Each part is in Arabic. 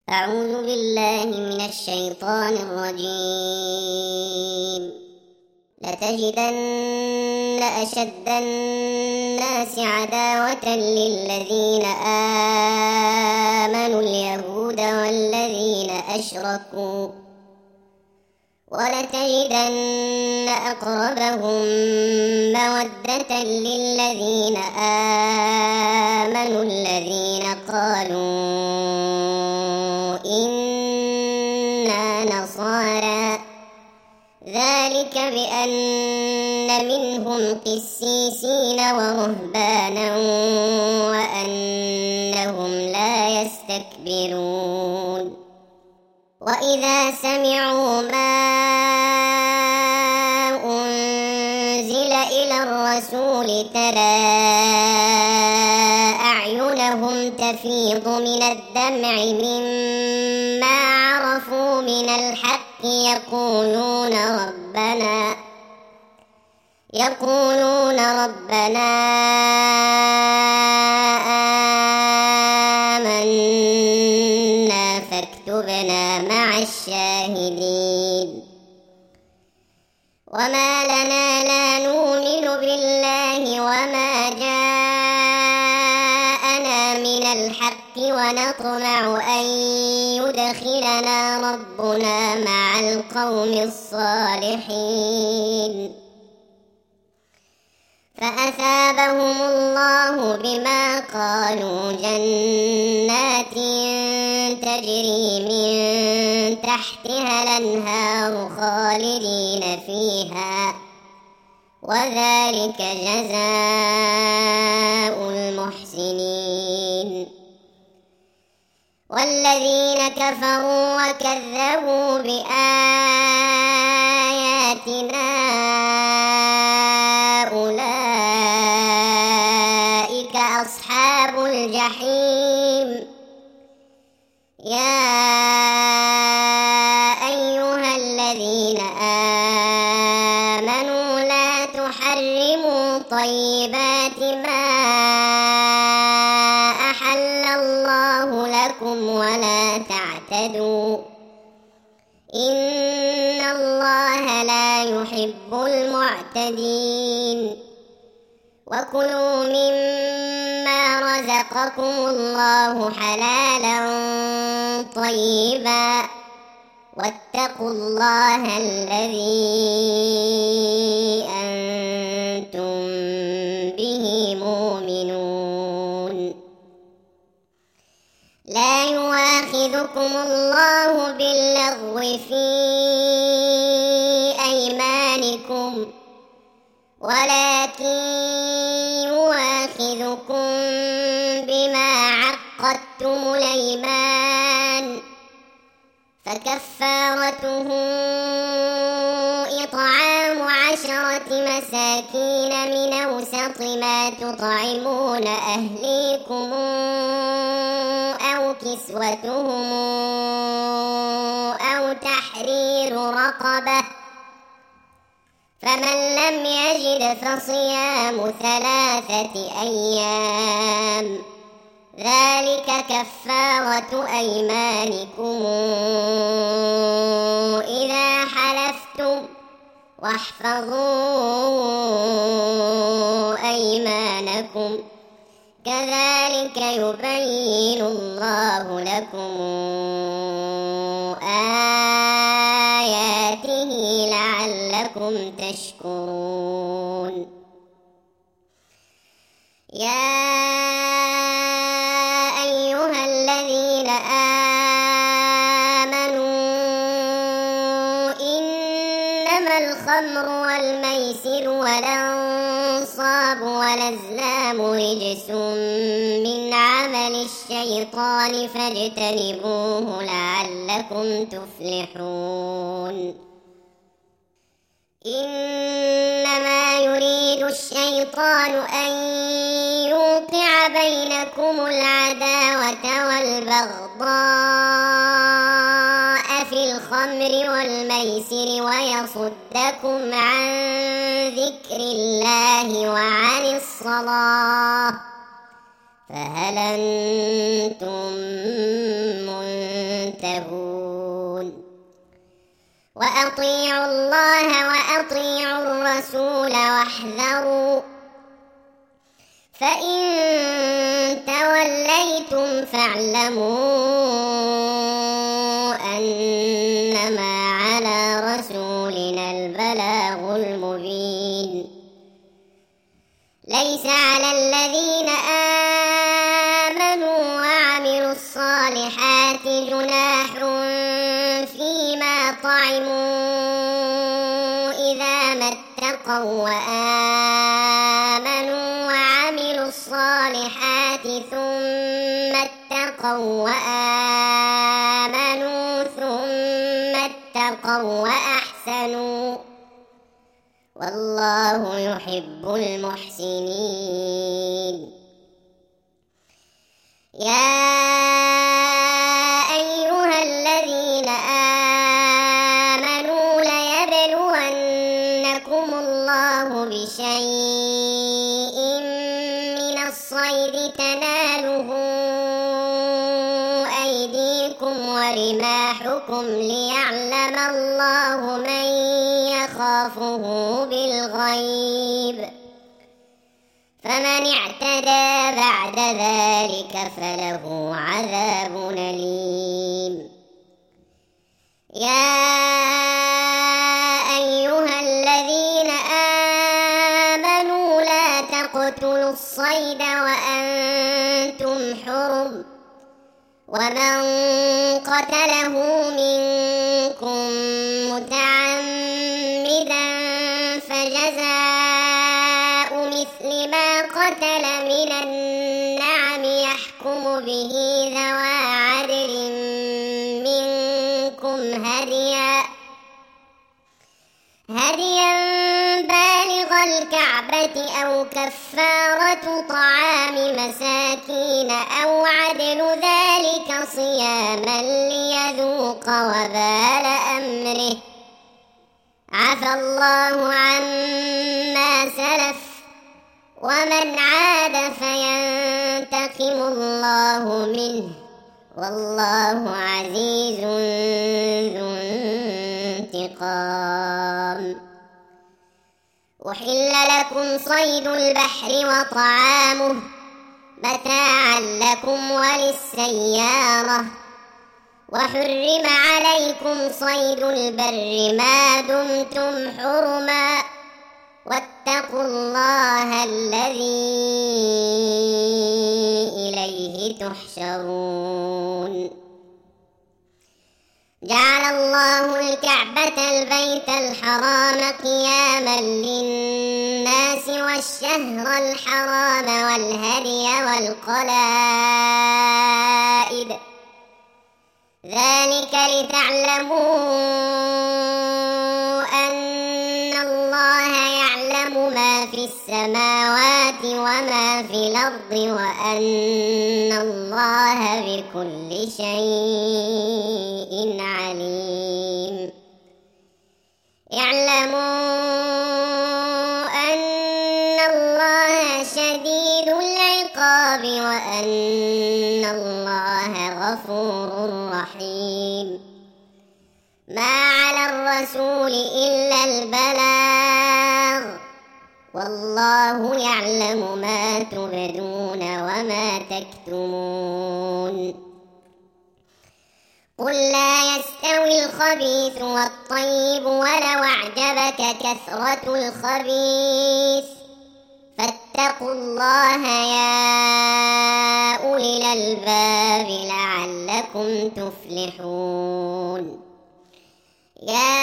أعوذ بالله من الشيطان الرجيم. لتجدن أشد الناس عداوة للذين آمنوا اليهود والذين أشركوا، ولتجدن أقربهم مودة للذين آمنوا الذين قالوا إنا نصارى، ذلك بأن منهم قسيسين ورهبانا وأنهم لا يستكبرون. وإذا سمعوا ما أنزل إلى الرسول ترى أعينهم تفيض من الدمع مما عرفوا من الحق يقولون ربنا آمنا فاكتبنا مع الشاهدين. وما لنا لا نؤمن بالله وما جاءنا من الحق ونطمع أن يدخلنا ربنا مع القوم الصالحين. فأثابهم الله بما قالوا جنات تجري من تحتها الأنهار خالدين فيها، وذلك جزاء المحسنين. والذين كفروا وكذبوا بآياتنا أولئك أصحاب الجحيم. يا أيها الذين آمنوا لا تحرموا طيبات ما أحل الله لكم ولا تعتدوا، إن الله لا يحب المعتدين. وكلوا مما رزقكم الله حلالا طيبا، واتقوا الله الذي أنتم به مؤمنون. لا يؤاخذكم الله باللغو في أيمانكم، ولكن يؤاخذكم بما عقدتم الأيمان، فكفارته إطعام 10 مساكين من أوسط ما تطعمون أهليكم أو كسوتهم أو تحرير رقبة، فمن لم يجد فصيام 3 أيام، ذلك كفارة أيمانكم إذا حلفتم، واحفظوا أيمانكم، كذلك يبين الله لكم آياته لعلكم تشكرون. يا أيها الذين آمنوا إنما الخمر والميسر والأنصاب والأزلام رجس من عمل الشيطان فاجتنبوه لعلكم تفلحون. إنما يريد الشيطان أن يوقع بينكم العداوة والبغضاء في الخمر والميسر ويصدكم عن ذكر الله وعن الصلاة، فهل أنتم منتهون؟ ينتهون وأطيعوا الله وأطيعوا الرسول واحذروا فإن توليتم فاعلموا أنما على رسولنا البلاغ المبين ليس على الذين آمنوا وعملوا الصالحات جناح فيما طعموا إذا ما اتقوا وآمنوا وعملوا الصالحات ثم اتقوا وآمنوا ثم اتقوا وأحسنوا والله يحب المحسنين يا أيها الذين آمنوا ليبلونكم الله بشيء من الصيد تناله أيديكم ورماحكم ليعلم الله من يخافه بالغيب فمن اعتدى بعد ذلك فله عذاب أليم يا أيها الذين آمنوا لا تقتلوا الصيد وأنتم حرم ومن قتله منكم متعمدا فجزاء مثل ما قتل من النعم يحكم به ذوى عدل منكم هديا بالغ الكعبة أو كفارة طعام مساكين أو عدل ذلك صياما ليذوق وبال أمره عفى الله عما سلف ومن عاد فينتقم الله منه والله عزيز ذو انتقام أحل لكم صيد البحر وطعامه متاعا لكم وللسيارة وحرم عليكم صيد البر ما دمتم حرما واتقوا الله الذي إليه تحشرون جعل الله الكعبة البيت الحرام قياما للناس والشهر الحرام والهدي والقلائد ذلك لتعلموا أن الله يعلم ما في السماوات وما في الأرض وأن الله بكل شيء عليم اعلموا أن الله شديد العقاب وأن الله غفور رحيم ما على الرسول إلا البلاغ والله يعلم ما تبدون وما تكتمون قل لا يستوي الخبيث والطيب ولو أعجبك كثرة الخبيث فاتقوا الله يا أولي الألباب لعلكم تفلحون يا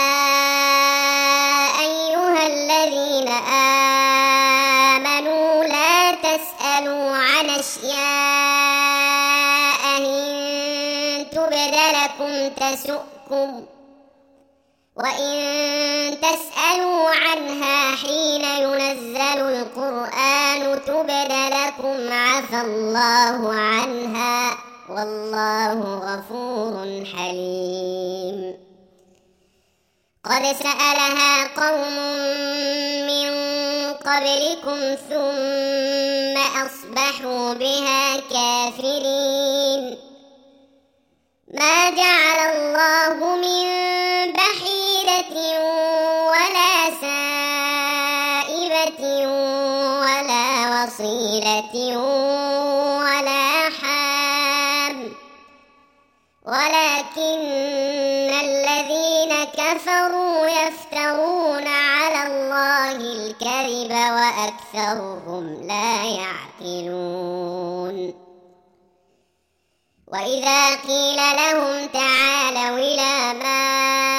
أيها الذين آمنوا لا تسألوا عن أشياء إن تبد لكم تسؤكم وإن تسألوا عنها حين ينزل القرآن تبد لكم عفى الله عنها والله غفور حليم قد سألها قوم من قبلكم ثم أصبحوا بها كافرين ما جعل الله من بحيرة ولا سائبة ولا وصيلة ولا حام، ولكن الذين كفروا يفترون على الله الكذب وأكثرهم لا يعقلون. وإذا قيل لهم تعالوا إلى ما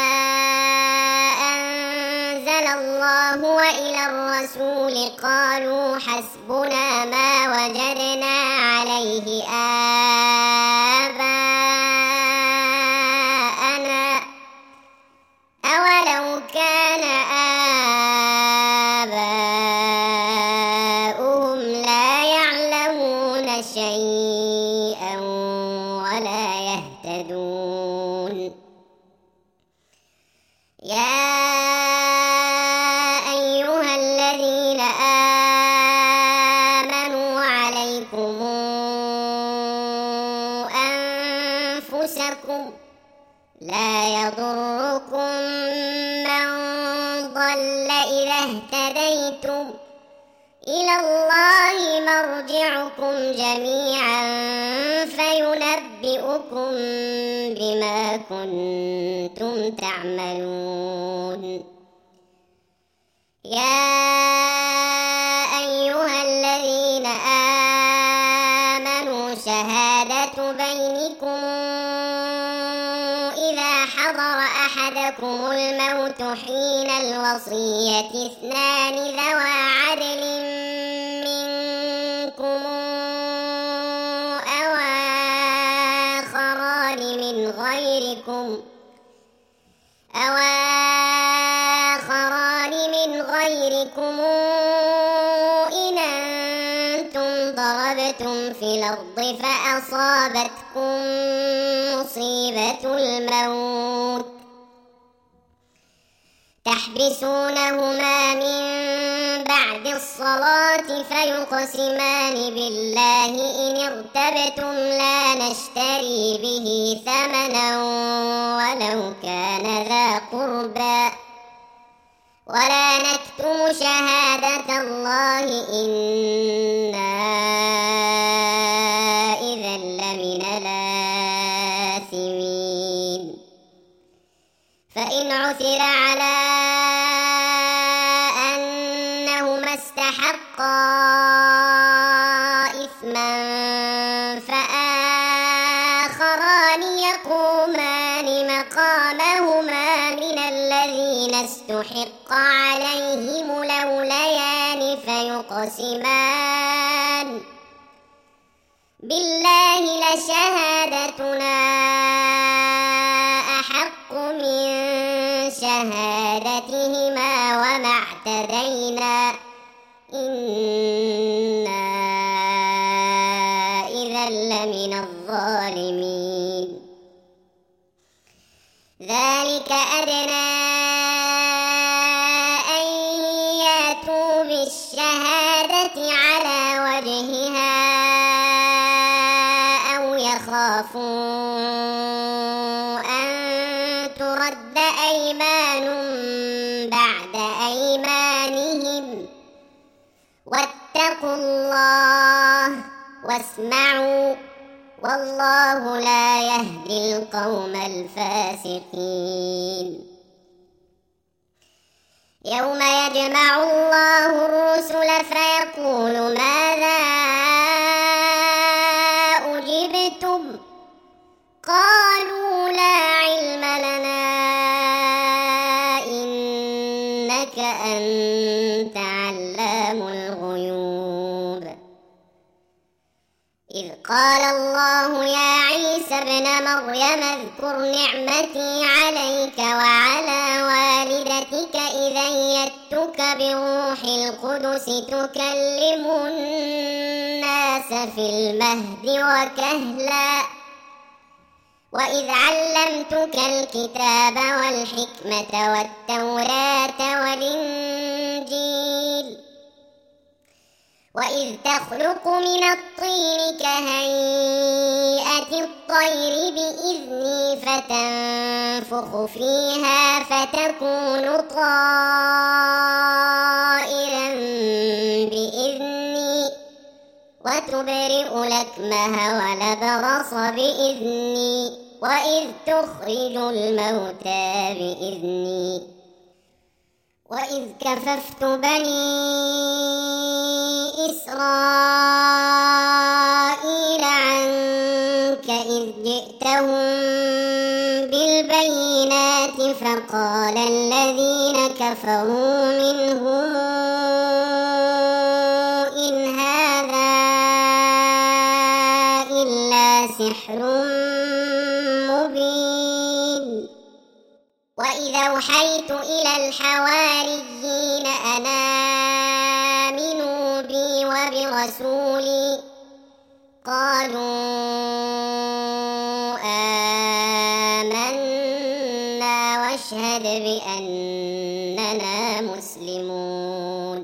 أنزل الله وإلى الرسول قالوا حسبنا ما وجدنا عليه آباءنا أولو كان آباؤهم لا يعلمون شيئا ولا يهتدون. يا أيها الذين آمنوا عليكم أنفسكم لا يضركم من ضل إذا اهتديتم، إلى الله مرجعكم جميعا فينبئكم بما كنتم تعملون. يا أيها الذين آمنوا شهادة بينكم إذا حضر أحدكم الموت حين الوصية اثنان ذوى عدل منكم أو آخران من غيركم إن أنتم ضربتم في الأرض فأصابتكم مصيبة الموت تحبسونهما من بعد الصلاة فيقسمان بالله إن ارتبتم لا نشتري به ثمنا ولو كان ذا قربى ولا نكتم شهادة الله إنا إذا لمن الآثمين. فإن عثر على أنهما استحقا إثما فآخران يقومان مقامهما من الذين استحق عليهم الأوليان فيقسمان بالله لشهادتنا أحق من شهادتهما وما اعتدينا إنا إذا لمن الظالمين. ذلك أدنى أن يأتوا بالشهادة على وجهها أو يخافوا أن ترد أيمان بعد أيمانهم واتقوا الله واسمعوا والله لا يهدي القوم الفاسقين. يوم يجمع الله الرسل فيقول ماذا أجبتم قالوا لا علم لنا إنك أنت علام الغيوب. إذ قال الله يا عيسى ابن مريم اذكر نعمتي عليك وعلى والدتك إذ أيدتك بروح القدس تكلم الناس في المهد وكهلا وإذ علمتك الكتاب والحكمة والتوراة والإنجيل وإذ تخلق من الطين كهيئة الطير بإذني فتنفخ فيها فتكون طائرا بإذني وتبرئ الأكمه والأبرص بإذني وإذ تخرج الموتى بإذني وإذ كففت بني إسرائيل عنك إذ جئتهم بالبينات فقال الذين كفروا منهم إن هذا إلا سحر مبين وإذا أوحيت إلى الحواريين أن آمنوا بي وبرسولي قالوا آمنا واشهد بأننا مسلمون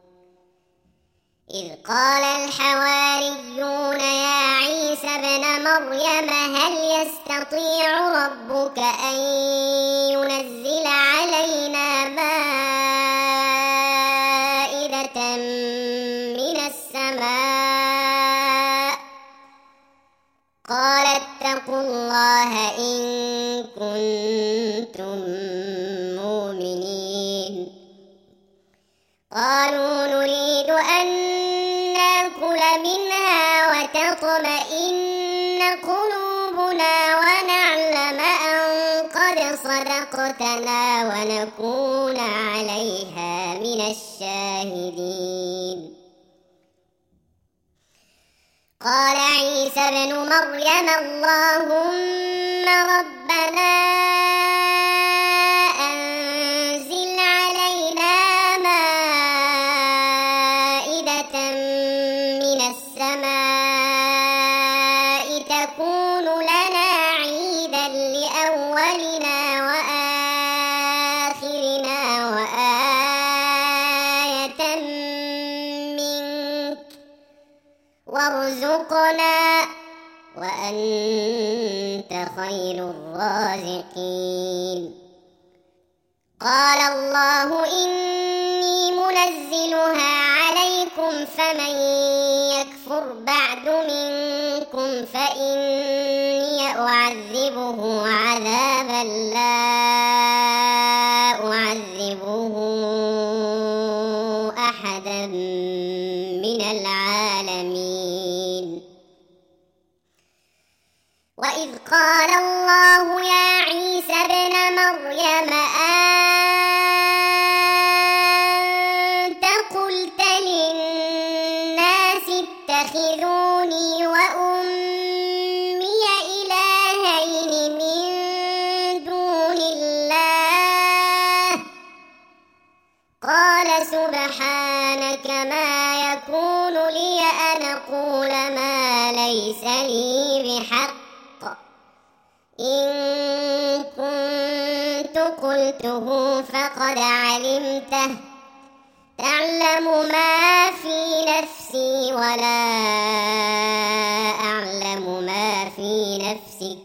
إذ قال الحواريون يا عيسى ابن مريم هل يستطيع ربك أن ينزل علينا مائدة من السماء قال اتقوا الله إن كنتم مؤمنين قالوا نريد أن نأكل منها وتطمئن قلوبنا ونعلم أن قد صدقتنا ونكون عليها من الشاهدين قال عيسى ابن مريم اللهم ربنا أنزل علينا مائدة من السماء تكون لنا عيدا لأولنا وآخرنا وآية منك وارزقنا وأنت خير الرازقين قال الله إني منزلها عليكم فمن يكفر بعد منكم فإني أعذبه عذابا لا أعذبه أحدا من العالمين وإذ قال الله يا عيسى ابن مريم أنت قلت للناس اتخذوني وأمي إلهين من دون الله قال سبحانك ما يكون لي أن أقول ما ليس لي بحق إن كنت قلته فقد علمته تعلم ما في نفسي ولا أعلم ما في نفسك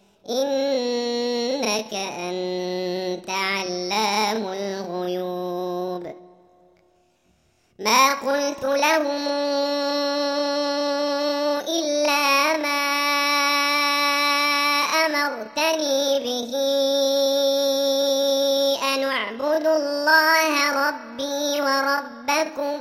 إنك أنت علام الغيوب ما قلت لهم إلا ما أمرتني به أن اعبدوا الله ربي وربكم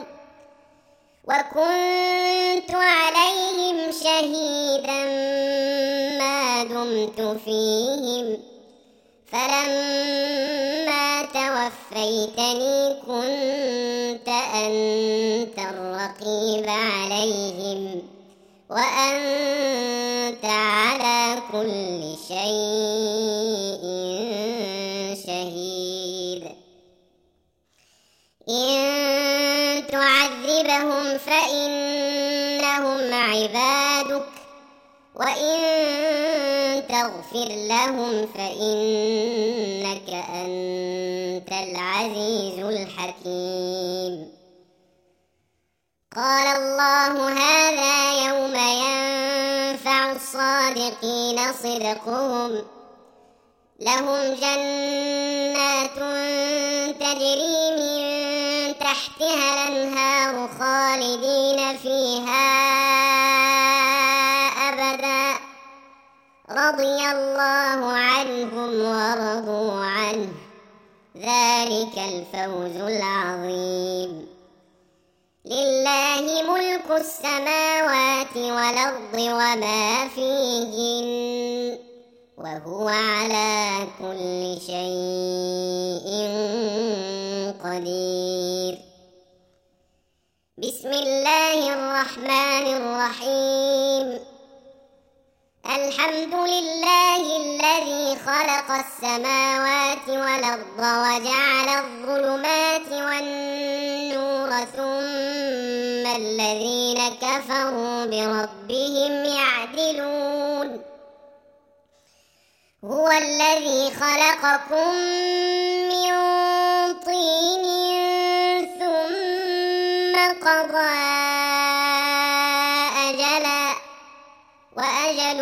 وكنت عليهم شهيدا ما دمت فيهم فلما توفيتني كنت أنت الرقيب عليهم وأنت على كل شيء شهيد إن تعذبهم فإنهم عبادك وإن تغفر لهم فإنك أنت العزيز الحكيم قال الله هذا يوم ينفع الصادقين صدقهم لهم جنات تجري من تحتها الأنهار خالدين فيها أبدا رضي الله عنهم ورضوا عنه ذلك الفوز العظيم لله ملك السماوات والأرض وما فيهن وهو على كل شيء قدير بسم الله الرحمن الرحيم الحمد لله الذي خلق السماوات والأرض وجعل الظلمات والنور ثم الذين كفروا بربهم يعدلون هو الذي خلقكم من طين ثم قضى أجلا وأجل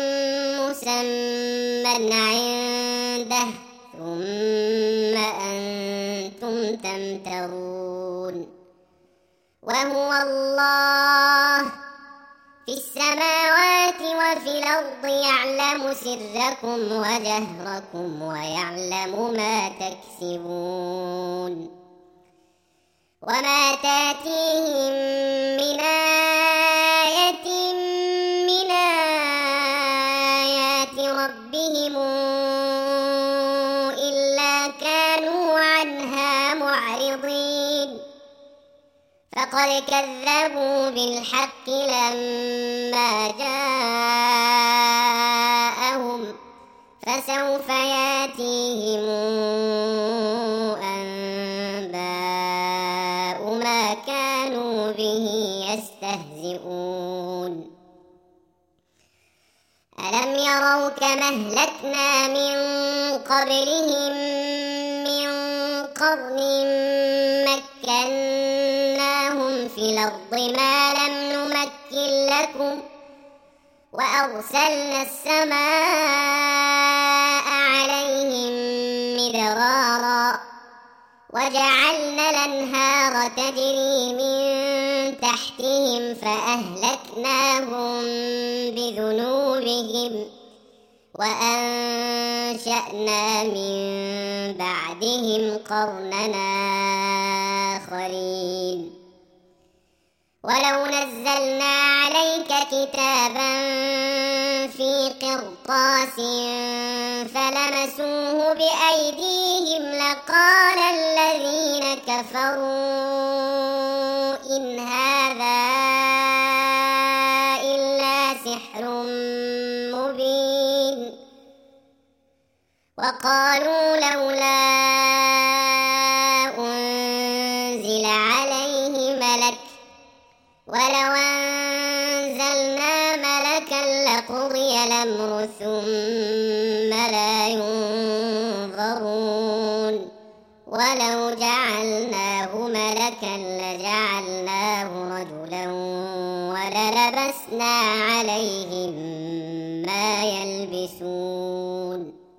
مسمى عنده ثم أنتم تمترون وهو الله في السماوات وفي الأرض يعلم سركم وجهركم ويعلم ما تكسبون وما تاتيهم من آية من آيات ربهم إلا كانوا عنها معرضين فقد كذبوا بالحق لما جاءهم فسوف ياتيهم أنباء ما كانوا به يستهزئون ألم يروا كما أهلكنا من قبلهم من قرن مكناهم في الأرض ما لم نمكن لكم وأرسلنا السماء عليهم مدرارا وجعلنا الأنهار تجري من تحتهم فأهلكناهم بذنوبهم وأنشأنا من بعدهم قرننا آخرين ولو نزلنا عليك كتابا في قرطاس فلمسوه بأيديهم لقال الذين كفروا إن هذا إلا سحر مبين وقالوا لولا أنزل عليه ملك ولو أنزلنا ملكا لقضي الأمر ثم لا ينظرون ولو جعلناه ملكا لجعلناه رجلا وللبسنا عليهم ما يلبسون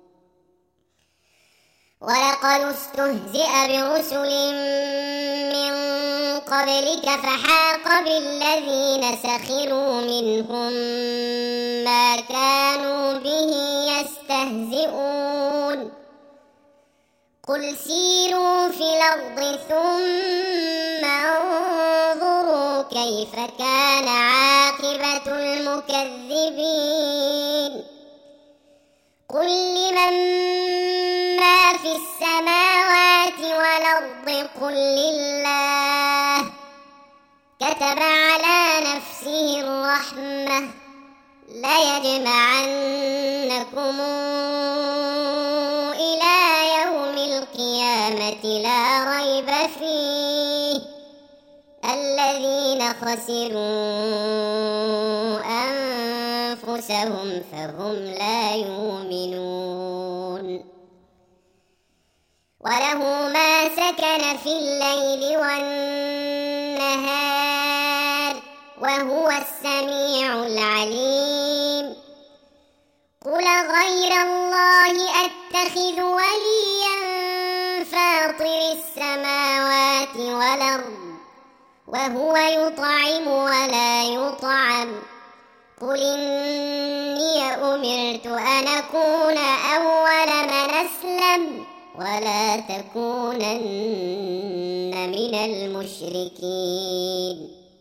ولقد استهزئ برسل من قبلك فحاق بالذين سخروا منهم ما كانوا به يستهزئون قل سيروا في الأرض ثم انظروا كيف كان عاقبة المكذبين قل لمن ما في السماوات والأرض قل لله كتب على نفسه الرحمة ليجمعنكم إلى يوم القيامة لا ريب فيه الذين خسروا أنفسهم فهم لا يؤمنون وله ما سكن في الليل والنهار وهو السميع العليم قل غير الله أتخذ وليا فاطر السماوات والأرض وهو يطعم ولا يطعم قل إني أمرت أن أكون أول من أسلم ولا تكونن من المشركين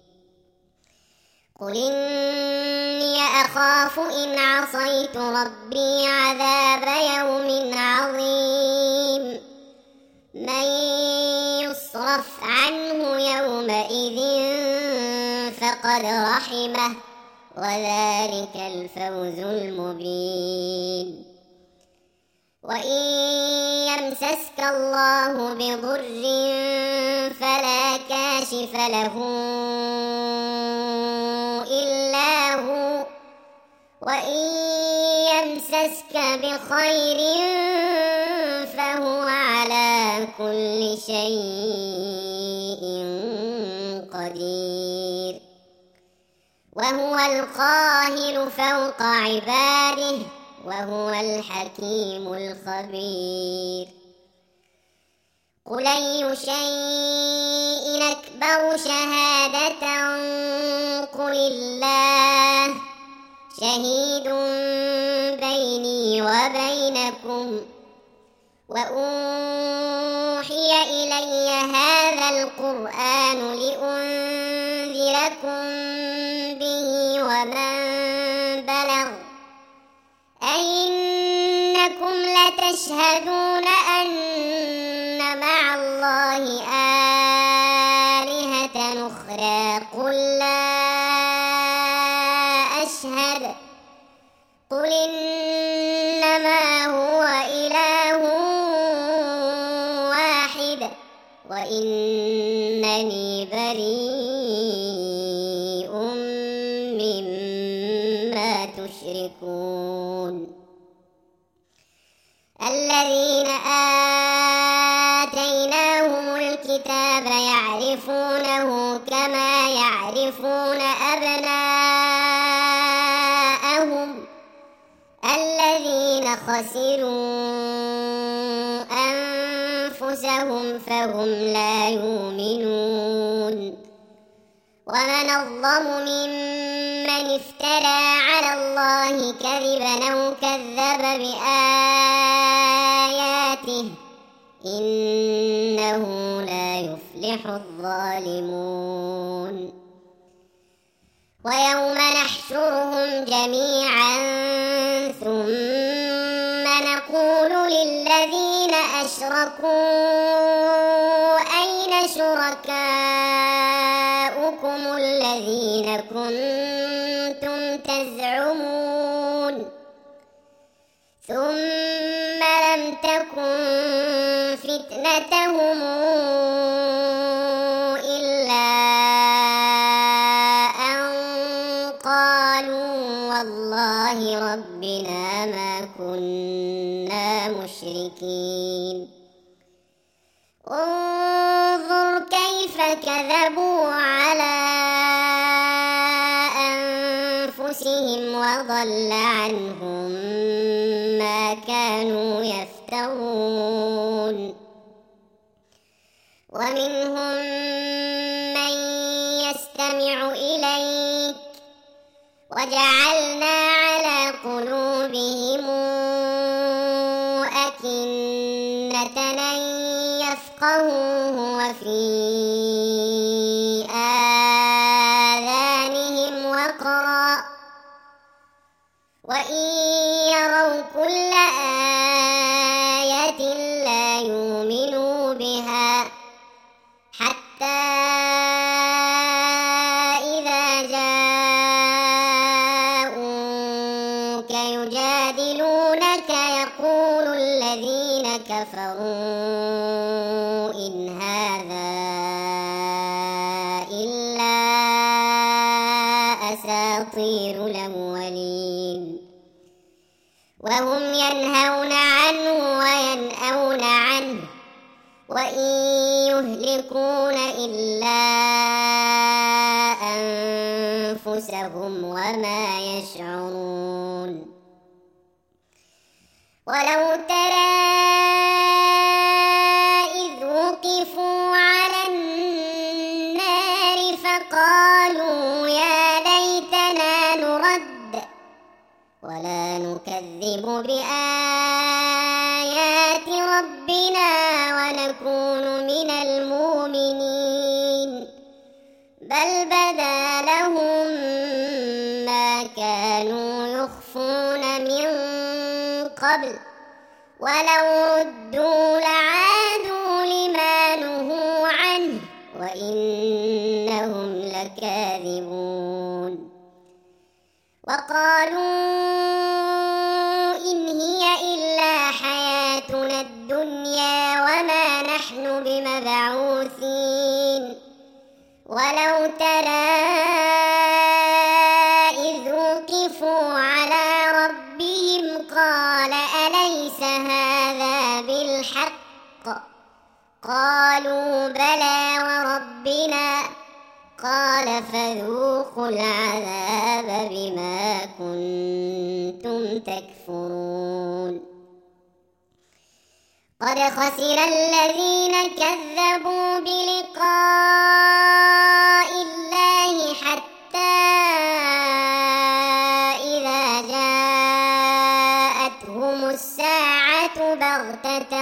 قل إني أخاف إن عصيت ربي عذاب يوم عظيم من يصرف عنه يومئذ فقد رحمه وذلك الفوز المبين وإن يمسسك الله بضر فلا كاشف له إلا هو وإن يمسسك بخير فهو على كل شيء قدير وهو القاهر فوق عباده وهو الحكيم الخبير قل أي شيء أكبر شهادة قل الله شهيد بيني وبينكم وأوحي إلي هذا القرآن لأنذركم به ومن بلغ أئنكم لتشهدون أن مع الله آلهة أخرى قل لا أشهد قل إنما هو إله واحد وإنني بريء مما تشركون الذين آتيناهم الكتاب يعرفونه كما يعرفون أبناءهم الذين خسروا أنفسهم فهم لا يؤمنون ومن أظلم ممن افترى على الله كذبا أو كذب بآياته إنه لا يفلح الظالمون ويوم نحشرهم جميعا ثم نقول للذين أشركوا أين شركاؤكم الذين كنتم تزعمون ثم لم تكن فتنتهم إلا أن قالوا والله ربنا ما كنا مشركين انظر كيف كذبوا على أنفسهم وضل عنهم ما كانوا يفترون ومنهم من يستمع إليك وجعلنا على قلوبهم أكنة أن يفقهوه وفي آذانهم وقرا وإن يروا كل آية لا يؤمنوا بها حتى إذا جاءوك يجادلونك يقول الذين كفروا إن هذا إلا أساطير الأولين وهم ينهون عنه وينأون عنه وإن يهلكون إلا أنفسهم وما يشعرون ولو ترى إذ وقفوا على النار فقالوا يا ليتنا نرد ولا نكذب بآيات ربنا ونكون من المؤمنين بل بدا لهم ما كانوا يخفون من قبل ولو ردوا لعادوا لما نهوا عنه وإنهم لكاذبون وقالوا إن هي إلا حياتنا الدنيا وما نحن بمبعوثين ولو ترى إذ وقفوا على ربهم قال أليس هذا بالحق قالوا بلى وربنا قال فذوقوا العذاب بما كنتم تكفرون قد خسر الذين كذبوا بلقاء الله حتى إذا جاءتهم الساعة بغتة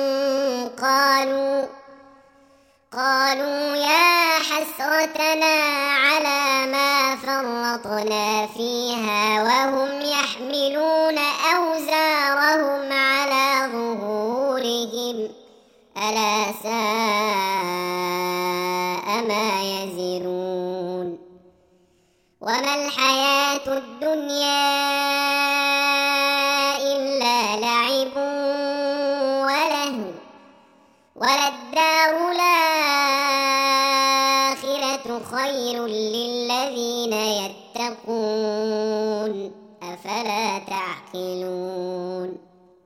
قالوا يا حسرتنا على ما فرطنا فيها وهم يحملون أوزارهم على ظهورهم ألا ساء ما يزرون وما الحياة الدنيا إلا لعب ولهو وللدار الآخرة خير للذين يتقون أفلا تعقلون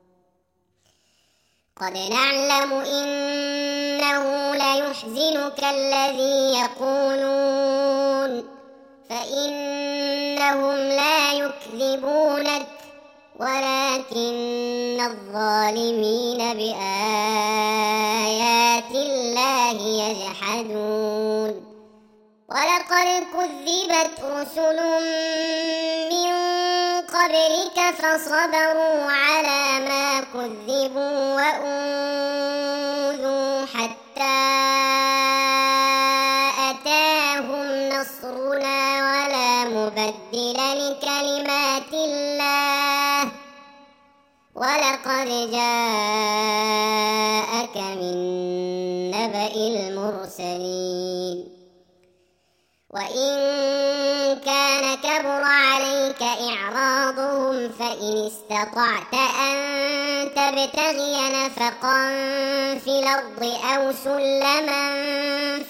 قد نعلم إنه ليحزنك الذي يقولون فإنهم لا يكذبونك ولكن الظالمين بآيات الله يجحدون ولقد كذبت رسل من قبلك فصبروا على ما كذبوا وأوذوا حتى أتاهم نصرنا ولا مبدل لكلمات الله ولقد جاءك من نبأ المرسلين وإن كان كبر عليك إعراضهم فإن استطعت أن تبتغي نفقا في الأرض أو سلما في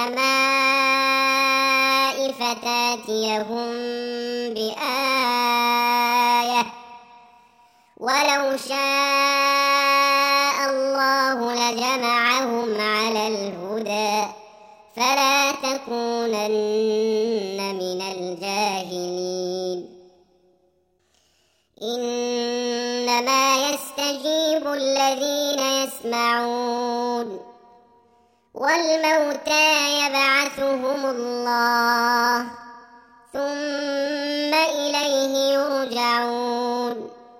السماء فتاتيهم بآية ولو شاء الله لجمعهم على الهدى فلا تكونن من الجاهلين إنما يستجيب الذين يسمعون والموتى يبعثهم الله ثم إليه يرجعون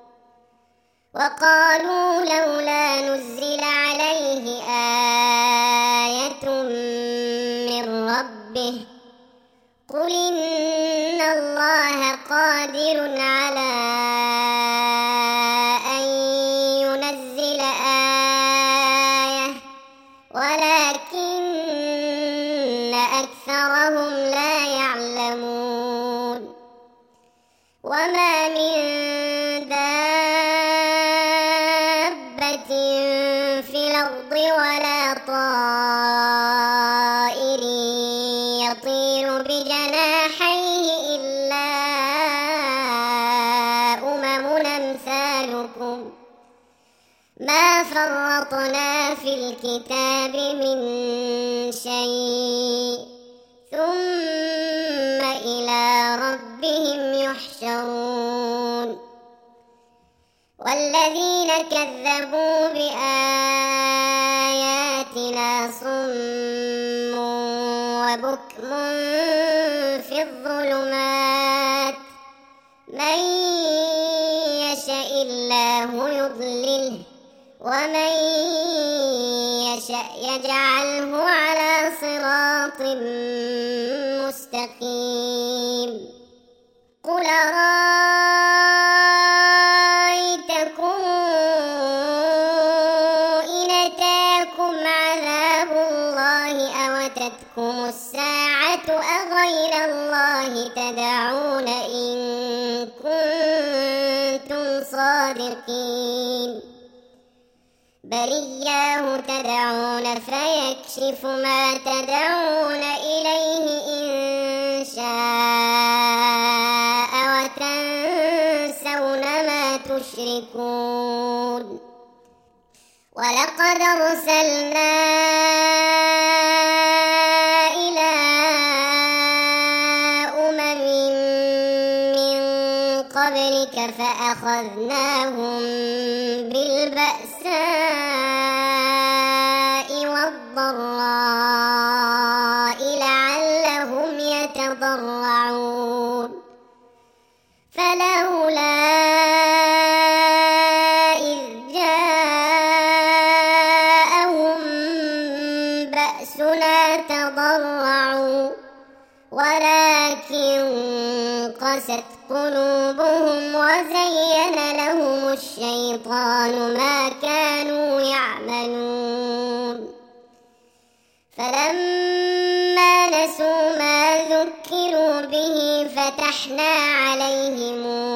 وقالوا لولا نزل عليه آية من ربه قل إن الله قادر على أن ينزل آية ولكن أكثرهم لا يعلمون وما من دابة في الأرض ولا طائر يطير بجناحيه إلا أمم أمثالكم ما فرطنا في الكتاب من شيء ثم إلى ربهم يحشرون والذين كذبوا بآياتنا صم وبكم في الظلمات من يشاء الله يضلله ومن يشاء يجعله على صراط مستقيم قل أرأيتكم إن أتاكم عذاب الله أو أتتكم الساعة أغير الله تدعون إن كنتم صادقين بل إياه تدعون فيكشف ما تدعون إليه إن شاء وتنسون ما تشركون ولقد أرسلنا إلى أمم من قبلك فأخذناهم بالبأساء والضراء لعلهم يتضرعون فلولا إذ جاءهم بأسنا تضرعوا ولكن قست قلوبهم وزين لهم الشيطان ما كانوا يعملون فلما نسوا ما ذكروا به فتحنا عليهم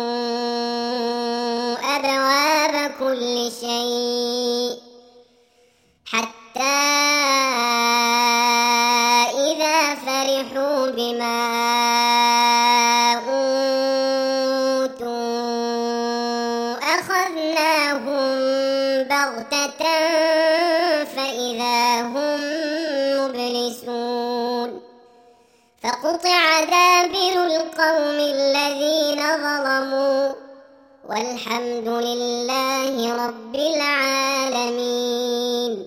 أبواب كل شيء حتى إذا فرحوا بما أوتوا أخذناهم بغتة فإذا هم مبلسون فقطع دابر القوم الذين ظلموا والحمد لله رب العالمين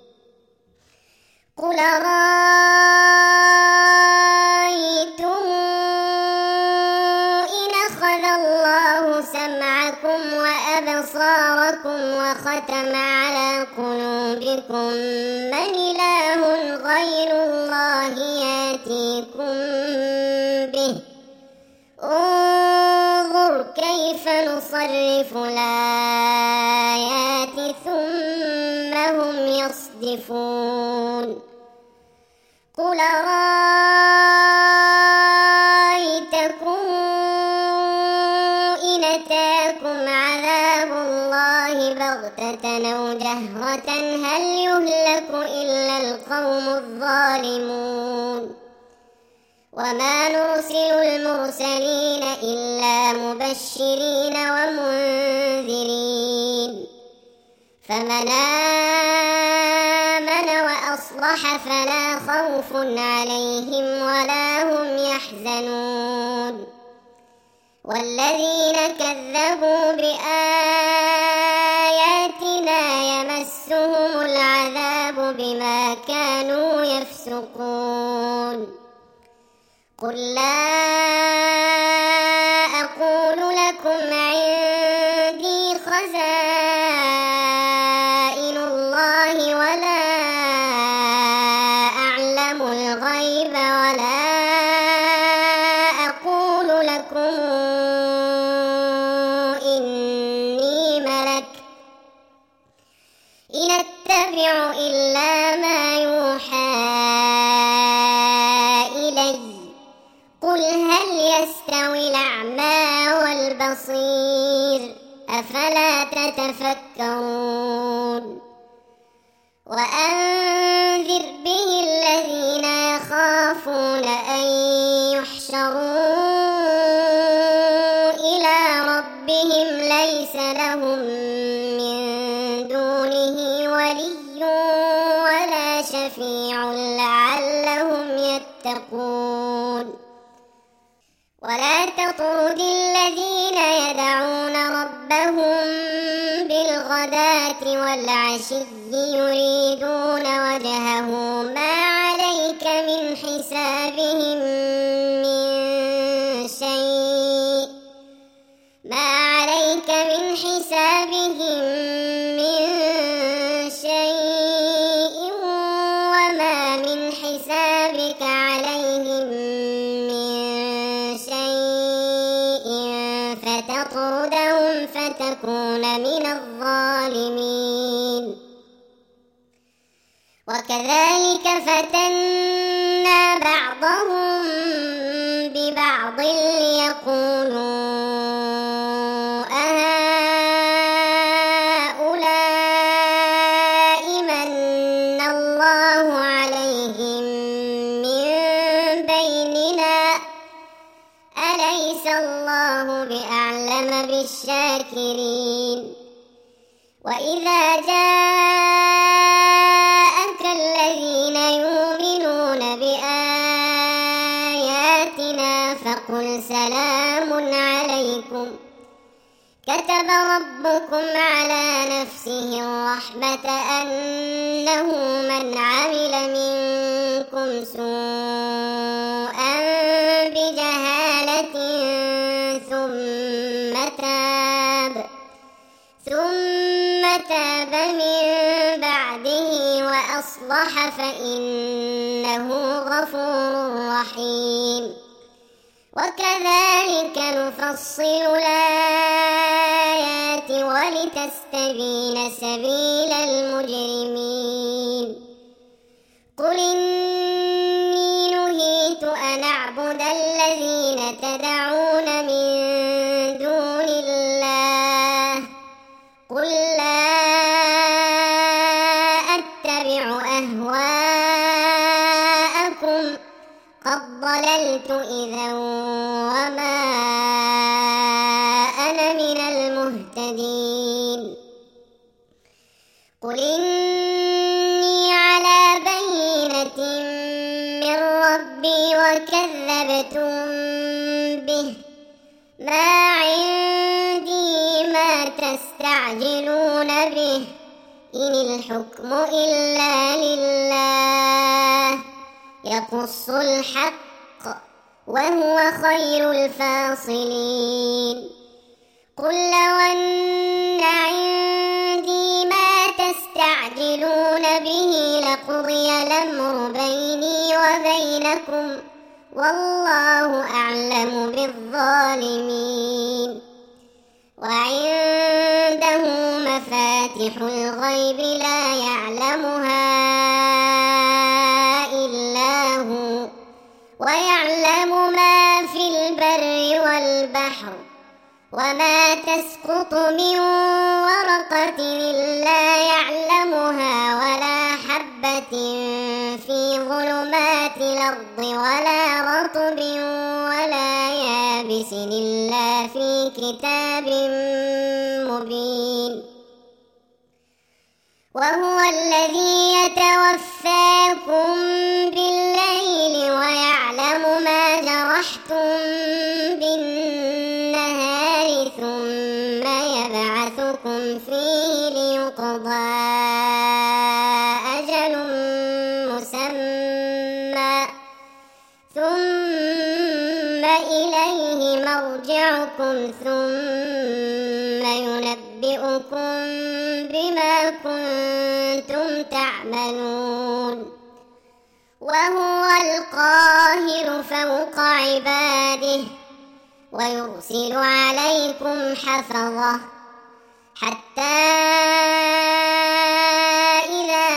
قل أرأيتم إن أخذ الله سمعكم وأبصاركم وختم على قلوبكم من إله غير الله يأتيكم به انظر كيف نصرف الآيات ثم هم يصدفون قل أرأيتكم إن أتاكم عذاب الله بغتة أو جهرة هل يهلك إلا القوم الظالمون وما نرسل المرسلين إلا مبشرين ومنذرين فمن آمن وأصلح فلا خوف عليهم ولا هم يحزنون والذين كذبوا بآياتنا يمسهم العذاب بما كانوا يفسقون قل لا أقول لكم عندي خزائن الله ولا أعلم الغيب ولا أقول لكم إني ملك إن أتبع إلا ما يوحى إلي قل هل يستوي الأعمى والبصير أفلا تتفكرون وأنذر به الذين يخافون أن يحشروا إلى ربهم ليس لهم من دونه ولي ولا شفيع لعلهم يتقون ولا تطرد الذين يدعون ربهم بالغداة والعشي يريدون وجهه ما عليك من حسابهم من شيء وما من حسابك عليهم من شيء فتطردهم فتكون من الظالمين. وكذلك فتنا بعضهم ببعض ليقولوا أهؤلاء من الله عليهم من بيننا أليس الله بأعلم بالشاكرين. وإذا جاءك الذين يؤمنون بآياتنا فقل سلام عليكم كتب ربكم على نفسه الرحمة أنه من عمل منكم سوءا بجهالة ثم تاب من بعده وأصلح فإنه غفور رحيم. وكذلك نفصل الآيات ولتستبين سبيل المجرمين. قل إني نهيت أن أعبد الذين تدعون من دون الله قل لا أتبع أهواءكم قد ضللت إذا وما أنا من المهتدين. قل إني على بينة من ربي وكذبتم به ما عندي ما تستعجلون به إن الحكم إلا لله يقص الحق وهو خير الفاصلين. قل لو أن عندي ما تستعجلون به لقضي الأمر بيني وبينكم والله أعلم بالظالمين. وعنده مفاتح الغيب لا يعلمها إلا هو ويعلم ما في البر والبحر وما تسقط من ورقة إلا يعلمها ولا حبة في ظلمات الأرض ولا رطب ولا يابس إلا في كتاب مبين. وهو الذي يتوفاكم بالليل ويعلم ما جرحتم بالنهار ثم يبعثكم فيه ليقضى أجل مسمى ثم إليه مرجعكم ثم ينبئكم بما كنتم تعملون. وهو القاهر فوق عباده ويرسل عليكم حفظة حتى إذا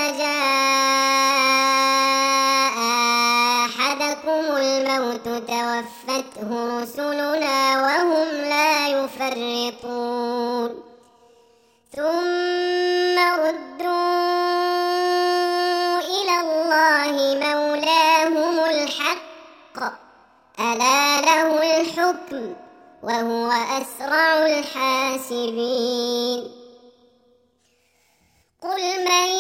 جاء أحدكم الموت توفته رسلنا وهم لا يفرطون ثم ردوا إلى الله مولاهم الحق ألا له الحكم وهو أسرع الحاسبين. قل من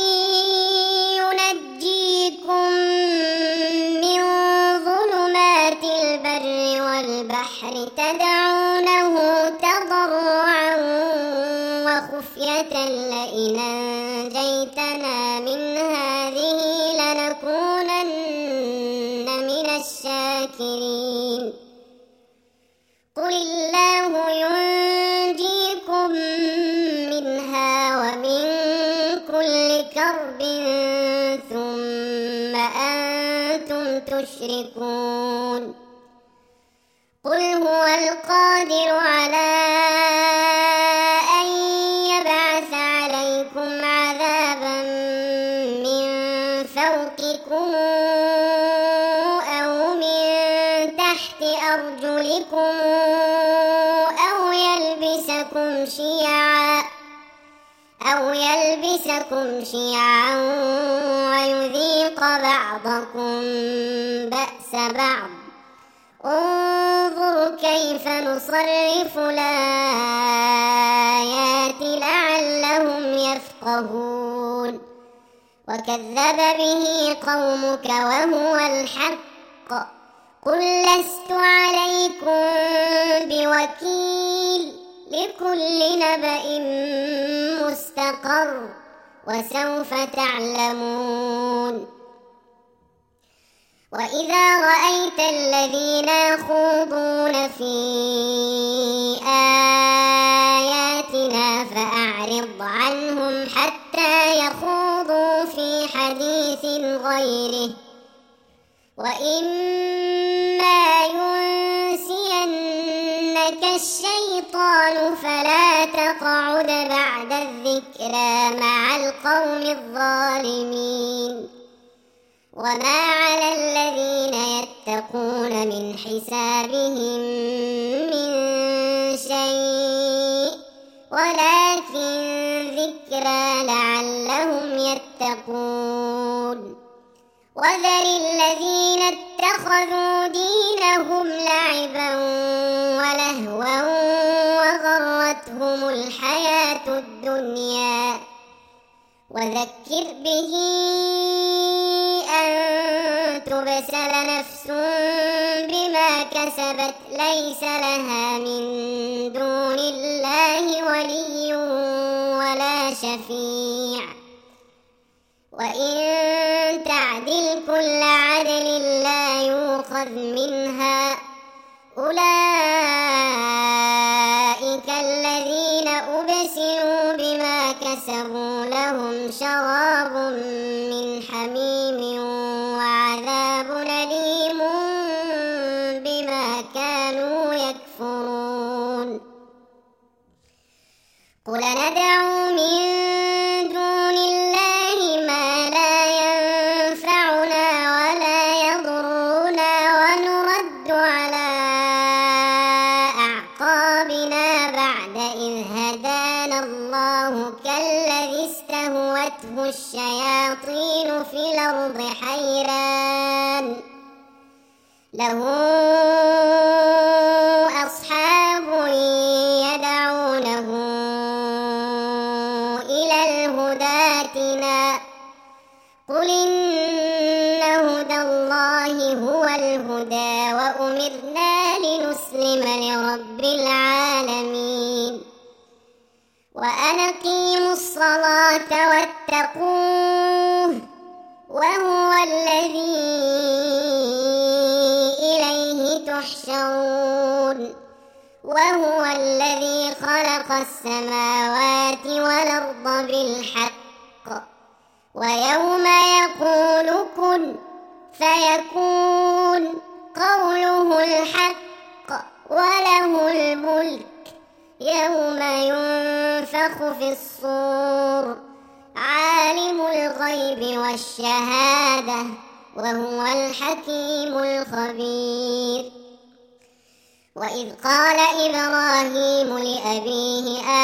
ينجيكم من ظلمات البر والبحر تدعونه تضرعا وخفية لئن أنجيتنا من هذه لنكونن من الشاكرين قل الله ينجيكم منها ومن كل كرب ثم أنتم تشركون قل هو القادر على أن يبعث عليكم عذابا من فوقكم أو من تحت أرجلكم أو يلبسكم شيعا ويذيق بعضكم بأس بعض انظر كيف نصرف الآيات لعلهم يفقهون وكذب به قومك وهو الحق قل لست عليكم بوكيل لكل نبأ مستقر وسوف تعلمون وإذا رأيت الذين يخوضون في آياتنا فأعرض عنهم حتى يخوضوا في حديث غيره وإما ينسينك الشيطان فلا تقعد بعد الذكرى مع القوم الظالمين وما على الذين يتقون من حسابهم من شيء ولكن ذكرى لعلهم يتقون وذر الذين اتخذوا دينهم لعبا ولهوا وغرتهم الحياة الدنيا وذكر به أن تبسل نفس بما كسبت ليس لها من دون الله ولي ولا شفيع وإن تعدل كل عدل لا يؤخذ منها أولئك الذين أبسلوا بما كسبوا لهم شراب من حميم وعذاب أليم بما كانوا يكفرون قل ندعو من دون الله ما لا ينفعنا ولا يضرنا ونرد على أعقابنا بعد إذ هدانا الله كالذي استهوته الشياطين في الأرض حيران له أصحاب يدعونه إلى الهدى ائتنا قل إن هدى الله هو الهدى وأمرنا لنسلم لرب العالمين وأن أقيموا الصلاة واتقوه وهو الذي إليه تحشرون وهو الذي خلق السماوات والأرض بالحق ويوم يقول كن فيكون قوله الحق وله الملك يوم ينفخ في الصور عالم الغيب والشهادة وهو الحكيم الخبير وإذ قال إبراهيم لأبيه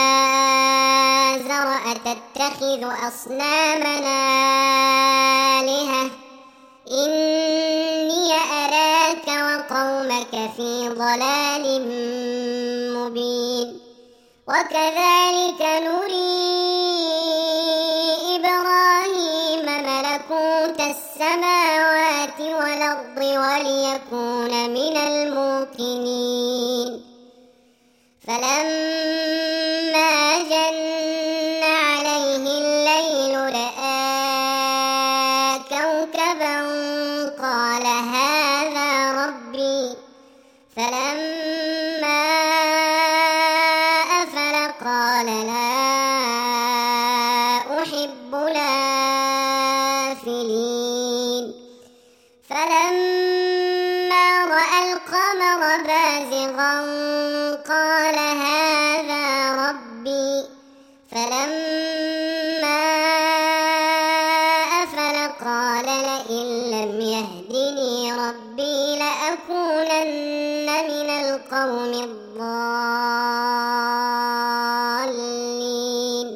آزر أتتخذ أصنامنا آلهة إني أراك وقومك في ضلال مبين وكذلك نري إبراهيم ملكوت السماوات والأرض وليكون من الموقنين فلما جن عليه يحب الآفلين فلما رأى القمر بازغا قال هذا ربي فلما أفل قال لئن لم يهدني ربي لأكونن من القوم الضالين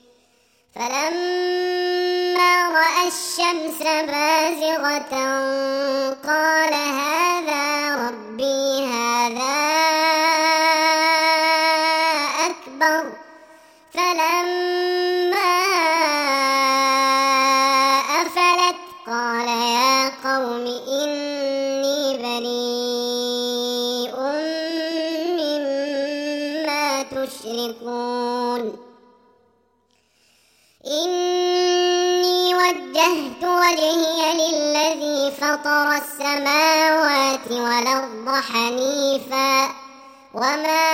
فلما رأى الشمس بازغة قال هذا ربي هذا أكبر فلما أفلت قال يا قوم إني بريء مما تشركون إني وجهت وجهي للذي فطر السماوات والأرض حنيفا وما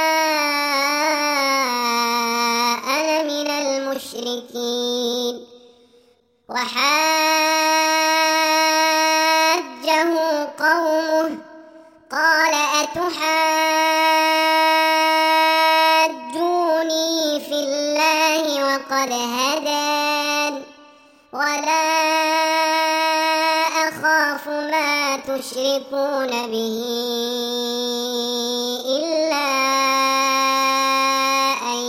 أنا من المشركين وحاجه قومه قال أتحاجوني في الله وقد هدان ولا أخاف ما تشركون به إلا أن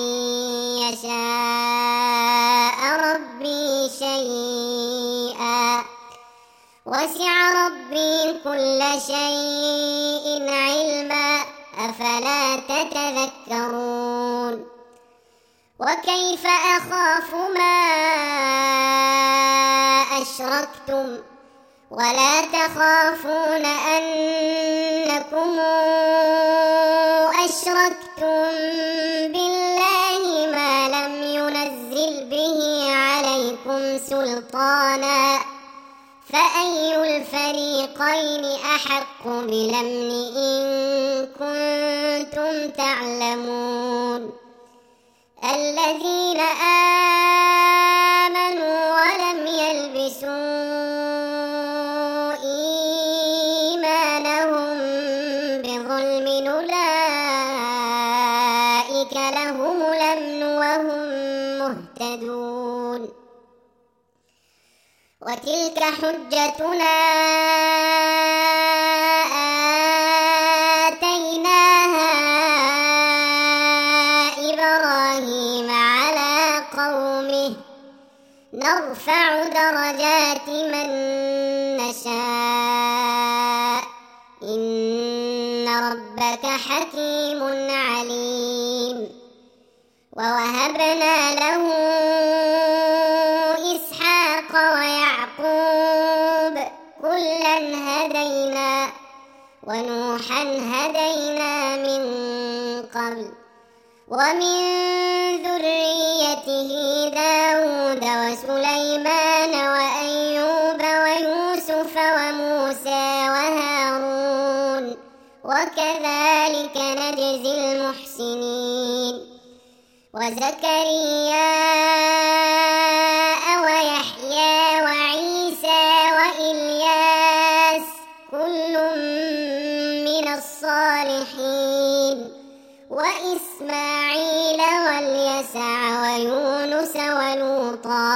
يشاء ربي شيئا وسع ربي كل شيء علما أفلا تتذكرون وكيف أخاف ما أشركتم ولا تخافون أنكم أشركتم بالله ما لم ينزل به عليكم سلطانا فأي الفريقين أحق بالأمن إن كنتم تعلمون الذين آمنوا ولم يلبسوا إيمانهم بظلم أولئك لهم الأمن وهم مهتدون وتلك حجتنا آتيناها إبراهيم على قومه نرفع درجات من نشاء إن ربك حكيم عليم ووهبنا له إسحاق ويعقوب كلا هدينا ونوحا هدينا من قبل ومن ذريته داود وسليمان وأيوب ويوسف وموسى وهارون وكذلك نجزي المحسنين وزكريا ويحيى وعيسى وإلياس كل من الصالحين وإسماعيل واليسع ويونس ولوطا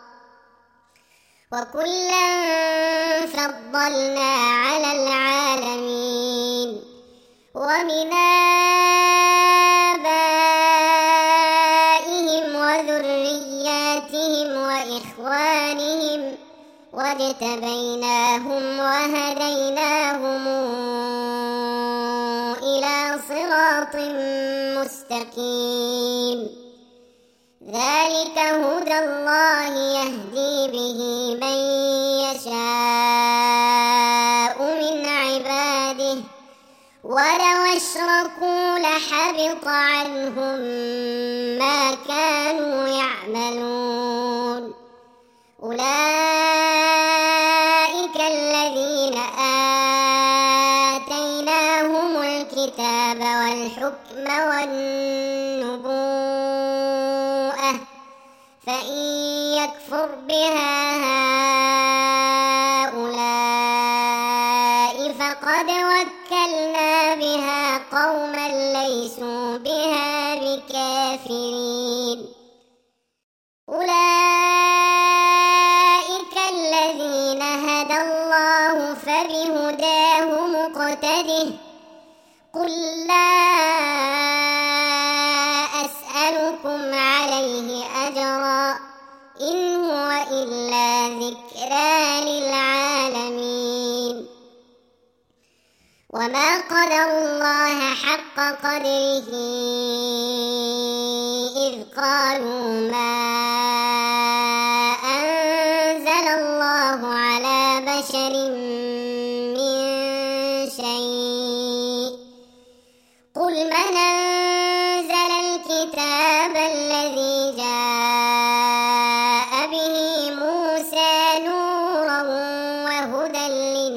وكلا فضلنا على العالمين ومن آبائهم وذرياتهم وإخوانهم واجتبيناهم وهديناهم إلى صراط مستقيم ذلك هدى الله يهدي به من يشاء من عباده ولو أشركوا لحبط عنهم ما كانوا يعملون أولئك الذين آتيناهم الكتاب والحكم والنبوءة فإن يكفر بها هؤلاء فقد وكلنا بها قوما ليسوا بها بكافرين. أولئك الذين هدى الله فبهداه مقتده. قل لا أسألكم عليه أجرا إن هو إلا ذكرى للعالمين. وما قدروا الله حق قدره إذ قالوا ما أنزل الله على بشر من شيء. قل من أنزل الكتاب الذي جاء به موسى نورا وهدى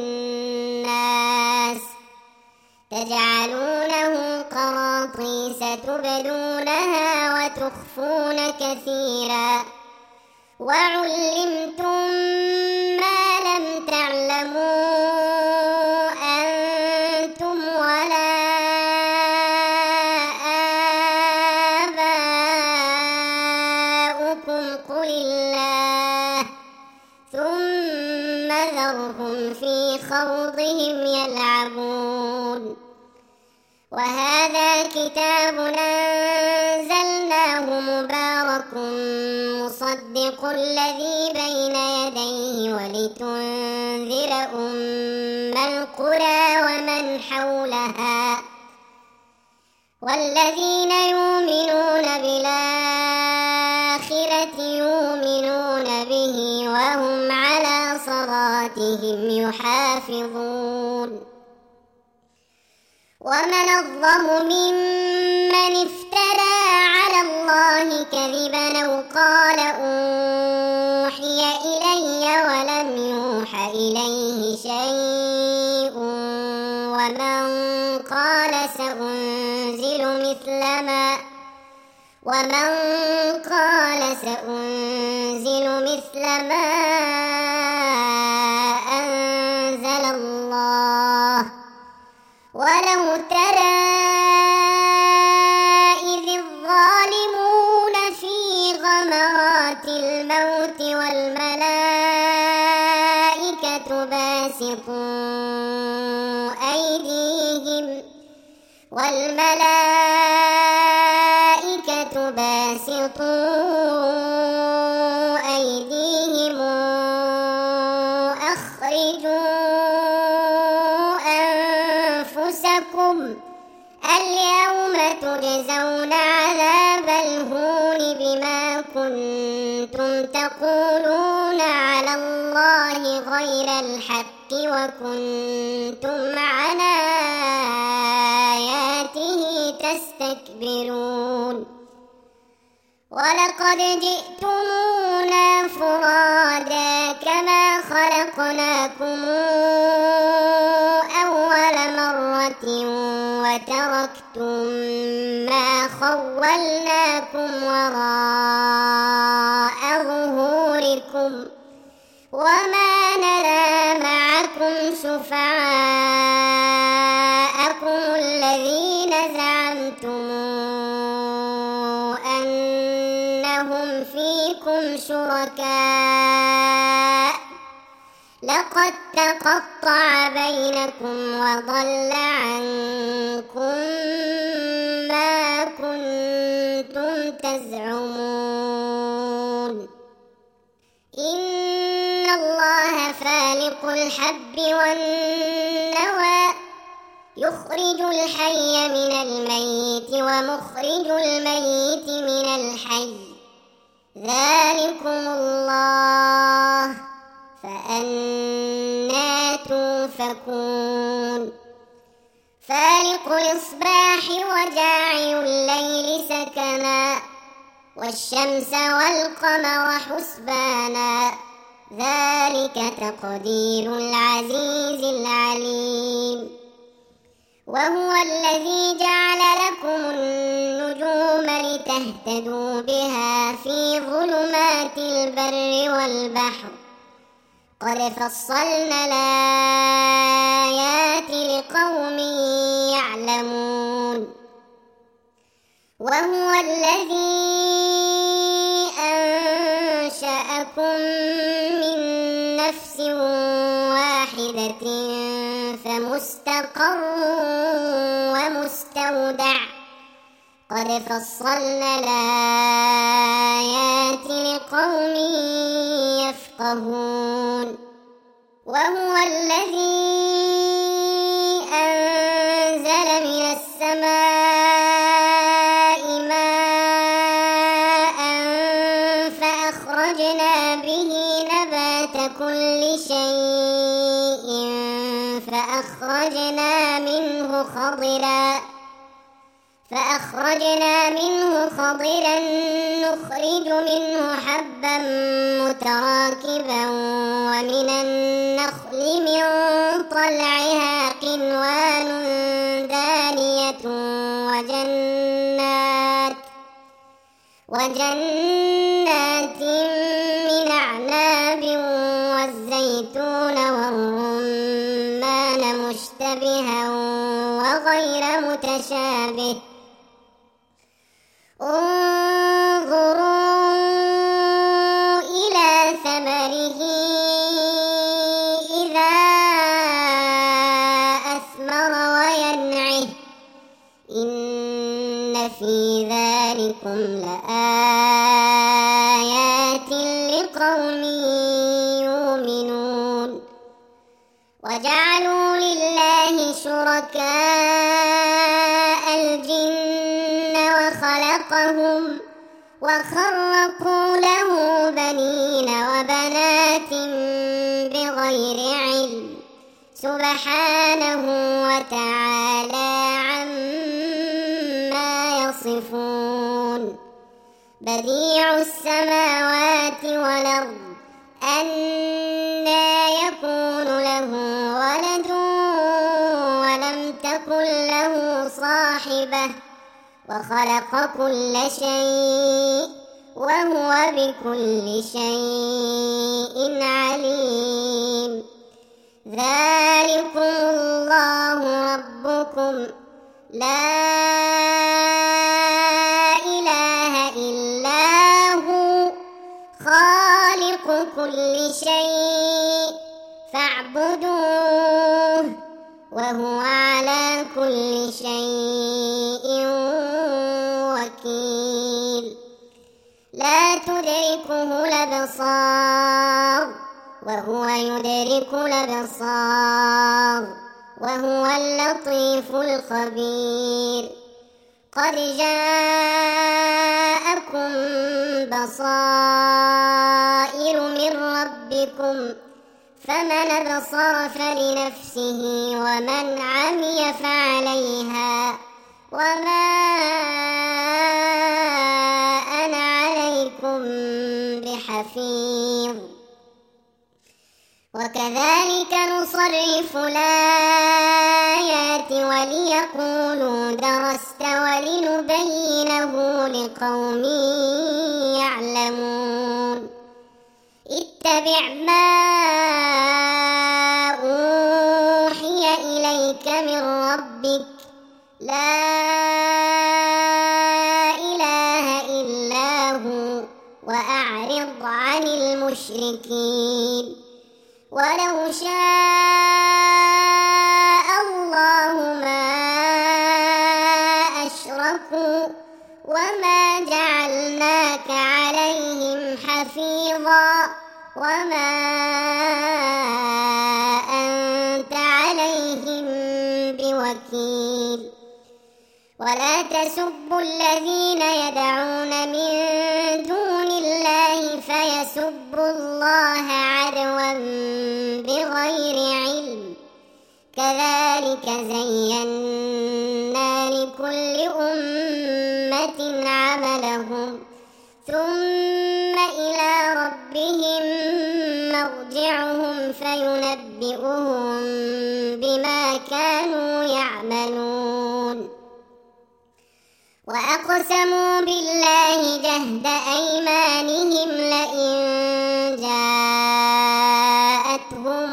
للناس تجعلونه قراطيس تبدونها وتخفون كثيرا وعلمتم ما لم تعلموا أنتم ولا آباؤكم قل الله ثم ذرهم في خوضهم يلعبون. وهذا كتاب أنزلناه مبارك مصدق الذي بين يديه ولتنذر أم القرى ومن حولها والذين يؤمنون بالآخرة يؤمنون به وهم على صلاتهم يحافظون. ومن أظلم ممن افترى على الله كذبا أو قال أوحي إلي ولم يوح إليه شيء ومن قال سأنزل مثل ما أنزل الله. ولو ترى إذ الظالمون في غمرات الموت والملائكة باسطوا أيديهم أخرجوا أنفسكم اليوم تجزون عذاب الهون بما كنتم تقولون على الله غير الحق وكنتم عن آياته تستكبرون. ولقد جئتمونا فرادا كما خلقناكم أول مرة وتركتم ما خولناكم وراء ظهوركم وما نرى معكم شفعاءكم الذين زعمتم أنهم فيكم شركاء لقد تقطع بينكم وضل عنكم ما كنتم تزعمون. إن الله فالق الحب والنوى يخرج الحي من الميت ومخرج الميت من الحي ذلكم الله فأنى توفكون. فالق الإصباح وجاعل الليل سكنا والشمس والقمر حسبانا ذلك تقدير العزيز العليم. وهو الذي جعل لكم النجوم لتهتدوا بها في ظلمات البر والبحر قد فصلنا الآيات لقوم يعلمون وهو الذي أنشأكم من نفس واحدة فمستقر ومستودع قد فصلنا الآيات لقوم يفقهون وهو الذي أنزل من السماء ماء فأخرجنا به نبات كل شيء فأخرجنا منه خضرا نخرج منه حبا متراكبا ومن النخل من طلعها قنوان دانية وجنات من أعناب والزيتون والرمان مشتبها وغير متشابه انظروا إلى ثمره إذا أثمر وينعه إن في ذلكم لآيات لقوم يؤمنون وجعلوا لله شركاء الجن وخرقوا له بنين وبنات بغير علم سبحانه وتعالى عما يصفون بديع السماوات والأرض أنى يكون له ولد ولم تكن له صاحبة وخلق كل شيء وهو بكل شيء عليم ذلكم الله ربكم لا إله إلا هو خالق كل شيء فاعبدوه وهو على كل شيء وكيل لا تدركه الأبصار وهو يدرك الأبصار وهو اللطيف الخبير قد جاءكم بصائر من ربكم فمن أبصر فلنفسه ومن عمي فعليها وما أنا عليكم بحفيظ وكذلك نصرف الآيات وليقولوا درست ولنبينه لقوم يعلمون اتبع ما أوحي إليك من ربك لا إله إلا هو وأعرض عن المشركين ولو شاء الله ما أشركوا وما جعلناك عليهم حفيظا وما أنت عليهم بوكيل ولا تسبوا الذين يدعون من دون الله فيسبوا الله عدوا بغير علم كذلك زينا لكل أمة عملهم ثم إلى ربهم مرجعهم فينبئهم بما كانوا يعملون يعملون وأقسموا بالله جهد أيمانهم لئن جاءتهم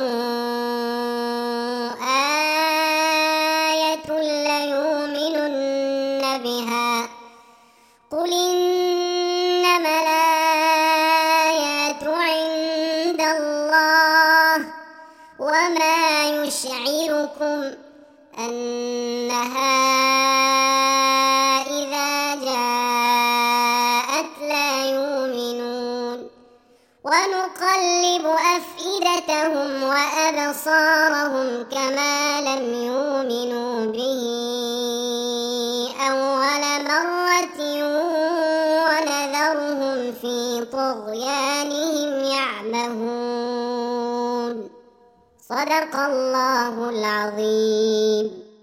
آية ليؤمنن بها قل إنما الآيات عند الله وما يشعركم أنها إذا جاءت لا يؤمنون ونقلب أفئدتهم وأبصارهم كما لم يؤمنوا به أول مرة ونذرهم في طغيانهم يعمهون صدق الله العظيم.